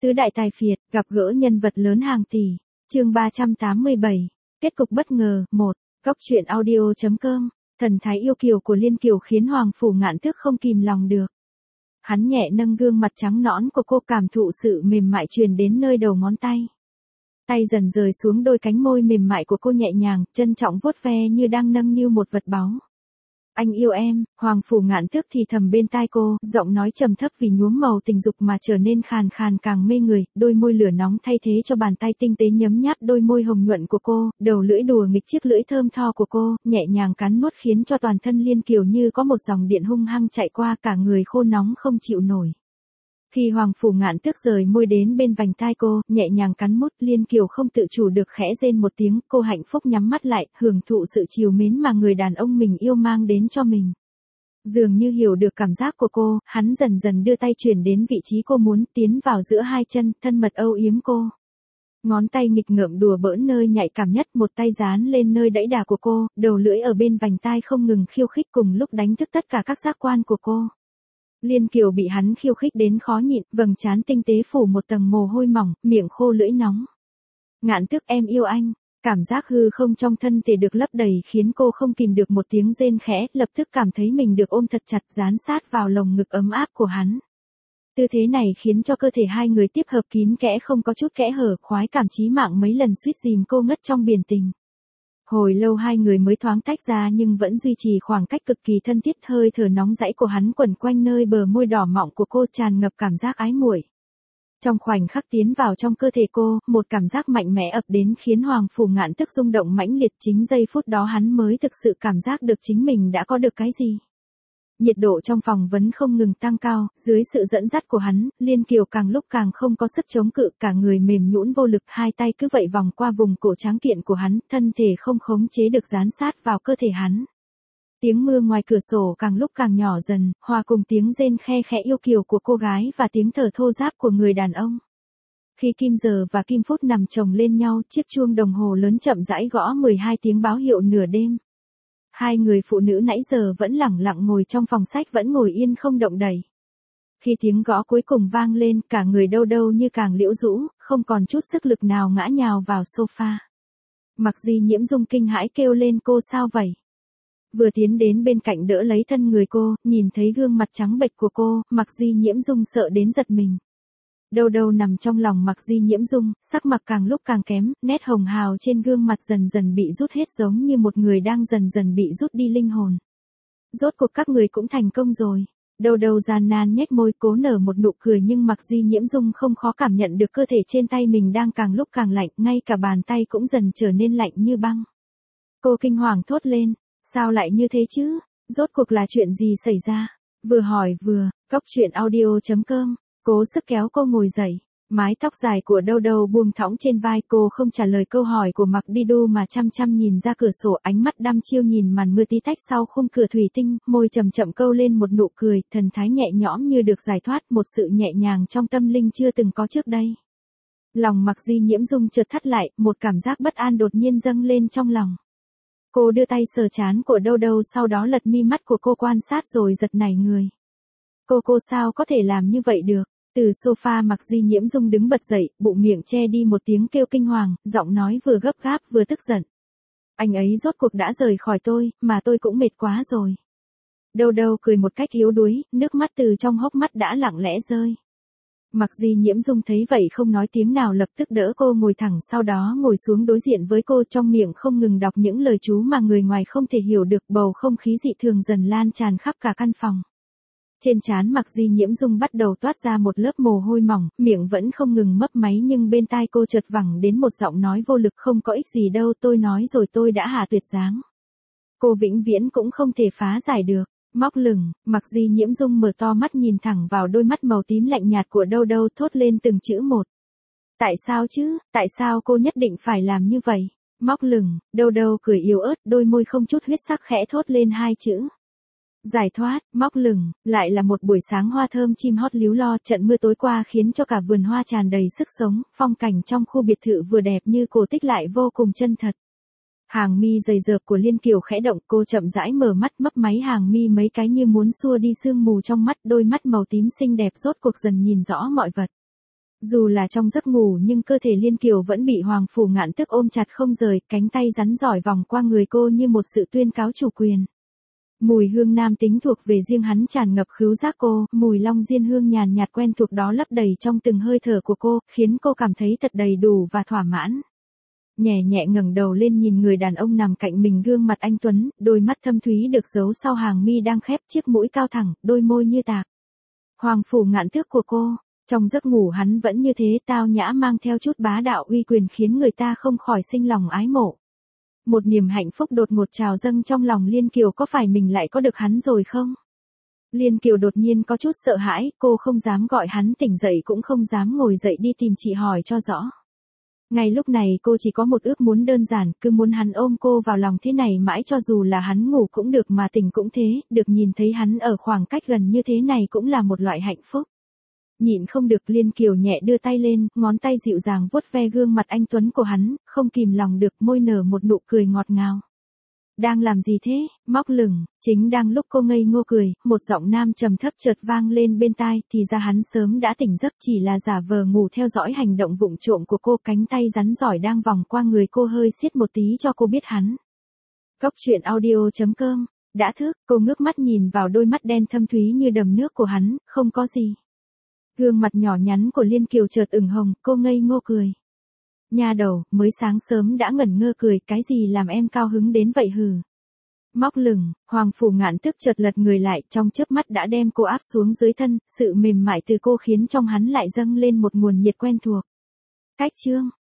Tứ đại tài phiệt, gặp gỡ nhân vật lớn hàng tỷ. Chương 387. Kết cục bất ngờ. 1. Góc truyện audio.com. Thần thái yêu kiều của Liên Kiều khiến Hoàng Phủ Ngạn Tước không kìm lòng được. Hắn nhẹ nâng gương mặt trắng nõn của cô, cảm thụ sự mềm mại truyền đến nơi đầu ngón tay. Tay dần rời xuống đôi cánh môi mềm mại của cô, nhẹ nhàng, trân trọng vuốt ve như đang nâng niu một vật báu. Anh yêu em. Hoàng Phủ Ngạn Tước thì thầm bên tai cô, giọng nói trầm thấp vì nhuốm màu tình dục mà trở nên khàn khàn càng mê người, đôi môi lửa nóng thay thế cho bàn tay tinh tế nhấm nháp đôi môi hồng nhuận của cô, đầu lưỡi đùa nghịch chiếc lưỡi thơm tho của cô, nhẹ nhàng cắn nuốt khiến cho toàn thân Liên Kiều như có một dòng điện hung hăng chạy qua, cả người khô nóng không chịu nổi. Khi Hoàng Phủ Ngạn Tước rời môi đến bên vành tai cô, nhẹ nhàng cắn mút, Liên Kiều không tự chủ được khẽ rên một tiếng, cô hạnh phúc nhắm mắt lại, hưởng thụ sự trìu mến mà người đàn ông mình yêu mang đến cho mình. Dường như hiểu được cảm giác của cô, hắn dần dần đưa tay chuyển đến vị trí cô muốn, tiến vào giữa hai chân, thân mật âu yếm cô. Ngón tay nghịch ngợm đùa bỡn nơi nhạy cảm nhất, một tay dán lên nơi đẫy đà của cô, đầu lưỡi ở bên vành tai không ngừng khiêu khích, cùng lúc đánh thức tất cả các giác quan của cô. Liên Kiều bị hắn khiêu khích đến khó nhịn, vầng trán tinh tế phủ một tầng mồ hôi mỏng, miệng khô lưỡi nóng. Ngạn Tước, em yêu anh. Cảm giác hư không trong thân thể được lấp đầy khiến cô không kìm được một tiếng rên khẽ, lập tức cảm thấy mình được ôm thật chặt, dán sát vào lồng ngực ấm áp của hắn. Tư thế này khiến cho cơ thể hai người tiếp hợp kín kẽ, không có chút kẽ hở, khoái cảm chí mạng mấy lần suýt dìm cô ngất trong biển tình. Hồi lâu hai người mới thoáng tách ra nhưng vẫn duy trì khoảng cách cực kỳ thân thiết, hơi thở nóng rẫy của hắn quẩn quanh nơi bờ môi đỏ mọng của cô, tràn ngập cảm giác ái muội. Trong khoảnh khắc tiến vào trong cơ thể cô, một cảm giác mạnh mẽ ập đến khiến Hoàng Phủ Ngạn Tước rung động mãnh liệt, chính giây phút đó hắn mới thực sự cảm giác được chính mình đã có được cái gì. Nhiệt độ trong phòng vẫn không ngừng tăng cao, dưới sự dẫn dắt của hắn, Liên Kiều càng lúc càng không có sức chống cự, cả người mềm nhũn vô lực, hai tay cứ vậy vòng qua vùng cổ tráng kiện của hắn, thân thể không khống chế được dán sát vào cơ thể hắn. Tiếng mưa ngoài cửa sổ càng lúc càng nhỏ dần, hòa cùng tiếng rên khe khẽ yêu kiều của cô gái và tiếng thở thô ráp của người đàn ông. Khi kim giờ và kim phút nằm chồng lên nhau, chiếc chuông đồng hồ lớn chậm rãi gõ 12 tiếng báo hiệu nửa đêm. Hai người phụ nữ nãy giờ vẫn lẳng lặng ngồi trong phòng sách, vẫn ngồi yên không động đậy. Khi tiếng gõ cuối cùng vang lên, cả người đâu đâu như càng liễu rũ, không còn chút sức lực nào, ngã nhào vào sofa. Mặc Di Nhiễm Dung kinh hãi kêu lên, cô sao vậy? Vừa tiến đến bên cạnh đỡ lấy thân người cô, nhìn thấy gương mặt trắng bệch của cô, Mặc Di Nhiễm Dung sợ đến giật mình. Đâu đâu nằm trong lòng Mặc Di Nhiễm Dung, sắc mặt càng lúc càng kém, nét hồng hào trên gương mặt dần dần bị rút hết, giống như một người đang dần dần bị rút đi linh hồn. Rốt cuộc các người cũng thành công rồi. Đâu đâu gian nan nhếch môi cố nở một nụ cười, nhưng Mặc Di Nhiễm Dung không khó cảm nhận được cơ thể trên tay mình đang càng lúc càng lạnh, ngay cả bàn tay cũng dần trở nên lạnh như băng. Cô kinh hoàng thốt lên, sao lại như thế chứ? Rốt cuộc là chuyện gì xảy ra? Vừa hỏi vừa, góc truyện audio.com. Cố sức kéo cô ngồi dậy, mái tóc dài của đâu đâu buông thõng trên vai cô, không trả lời câu hỏi của Mặc Đi Đu mà chăm chăm nhìn ra cửa sổ, ánh mắt đăm chiêu nhìn màn mưa tí tách sau khung cửa thủy tinh, môi chậm chậm câu lên một nụ cười, thần thái nhẹ nhõm như được giải thoát, một sự nhẹ nhàng trong tâm linh chưa từng có trước đây. Lòng Mặc Di Nhiễm Dung chợt thắt lại, một cảm giác bất an đột nhiên dâng lên trong lòng. Cô đưa tay sờ trán của đâu đâu, sau đó lật mi mắt của cô quan sát rồi giật nảy người. Cô sao có thể làm như vậy được? Từ sofa Mặc Di Nhiễm Dung đứng bật dậy, bụng miệng che đi một tiếng kêu kinh hoàng, giọng nói vừa gấp gáp vừa tức giận. Anh ấy rốt cuộc đã rời khỏi tôi, mà tôi cũng mệt quá rồi. Đâu đâu cười một cách yếu đuối, nước mắt từ trong hốc mắt đã lặng lẽ rơi. Mặc Di Nhiễm Dung thấy vậy không nói tiếng nào, lập tức đỡ cô ngồi thẳng, sau đó ngồi xuống đối diện với cô, trong miệng không ngừng đọc những lời chú mà người ngoài không thể hiểu được, bầu không khí dị thường dần lan tràn khắp cả căn phòng. Trên trán Mặc Di Nhiễm Dung bắt đầu toát ra một lớp mồ hôi mỏng, miệng vẫn không ngừng mấp máy, nhưng bên tai cô chợt vẳng đến một giọng nói vô lực, không có ích gì đâu, tôi nói rồi, tôi đã hạ tuyệt dáng. Cô vĩnh viễn cũng không thể phá giải được. Móc lửng, Mặc Di Nhiễm Dung mở to mắt nhìn thẳng vào đôi mắt màu tím lạnh nhạt của đâu đâu, thốt lên từng chữ một. Tại sao chứ, tại sao cô nhất định phải làm như vậy? Móc lửng, đâu đâu cười yếu ớt, đôi môi không chút huyết sắc khẽ thốt lên hai chữ. Giải thoát. Móc lửng, lại là một buổi sáng hoa thơm chim hót líu lo, trận mưa tối qua khiến cho cả vườn hoa tràn đầy sức sống, phong cảnh trong khu biệt thự vừa đẹp như cổ tích lại vô cùng chân thật. Hàng mi dày dợp của Liên Kiều khẽ động, cô chậm rãi mở mắt, mấp máy hàng mi mấy cái như muốn xua đi sương mù trong mắt, đôi mắt màu tím xinh đẹp rốt cuộc dần nhìn rõ mọi vật. Dù là trong giấc ngủ nhưng cơ thể Liên Kiều vẫn bị Hoàng Phủ Ngạn Tước ôm chặt không rời, cánh tay rắn rỏi vòng qua người cô như một sự tuyên cáo chủ quyền. Mùi hương nam tính thuộc về riêng hắn tràn ngập khứu giác cô, mùi long diên hương nhàn nhạt quen thuộc đó lấp đầy trong từng hơi thở của cô, khiến cô cảm thấy thật đầy đủ và thỏa mãn. Nhẹ nhẹ ngẩng đầu lên nhìn người đàn ông nằm cạnh mình, gương mặt anh tuấn, đôi mắt thâm thúy được giấu sau hàng mi đang khép, chiếc mũi cao thẳng, đôi môi như tạc. Hoàng Phủ Ngạn Tước của cô, trong giấc ngủ hắn vẫn như thế, tao nhã mang theo chút bá đạo uy quyền khiến người ta không khỏi sinh lòng ái mộ. Một niềm hạnh phúc đột ngột trào dâng trong lòng Liên Kiều, có phải mình lại có được hắn rồi không? Liên Kiều đột nhiên có chút sợ hãi, cô không dám gọi hắn tỉnh dậy cũng không dám ngồi dậy đi tìm chị hỏi cho rõ. Ngay lúc này cô chỉ có một ước muốn đơn giản, cứ muốn hắn ôm cô vào lòng thế này mãi, cho dù là hắn ngủ cũng được mà tỉnh cũng thế, được nhìn thấy hắn ở khoảng cách gần như thế này cũng là một loại hạnh phúc. Nhịn không được, Liên Kiều nhẹ đưa tay lên, ngón tay dịu dàng vuốt ve gương mặt anh tuấn của hắn, không kìm lòng được, môi nở một nụ cười ngọt ngào. Đang làm gì thế? Móc lửng. Chính đang lúc cô ngây ngô cười, một giọng nam trầm thấp chợt vang lên bên tai, thì ra hắn sớm đã tỉnh giấc, chỉ là giả vờ ngủ theo dõi hành động vụng trộm của cô. Cánh tay rắn rỏi đang vòng qua người cô hơi siết một tí cho cô biết hắn. Cốc truyện audio.com. Đã thức, cô ngước mắt nhìn vào đôi mắt đen thâm thúy như đầm nước của hắn, không có gì. Gương mặt nhỏ nhắn của Liên Kiều chợt ửng hồng, cô ngây ngô cười. Nha đầu, mới sáng sớm đã ngẩn ngơ cười, cái gì làm em cao hứng đến vậy hừ? Móc lửng. Hoàng Phủ Ngạn Tước chợt lật người lại, trong chớp mắt đã đem cô áp xuống dưới thân, sự mềm mại từ cô khiến trong hắn lại dâng lên một nguồn nhiệt quen thuộc. Cách chương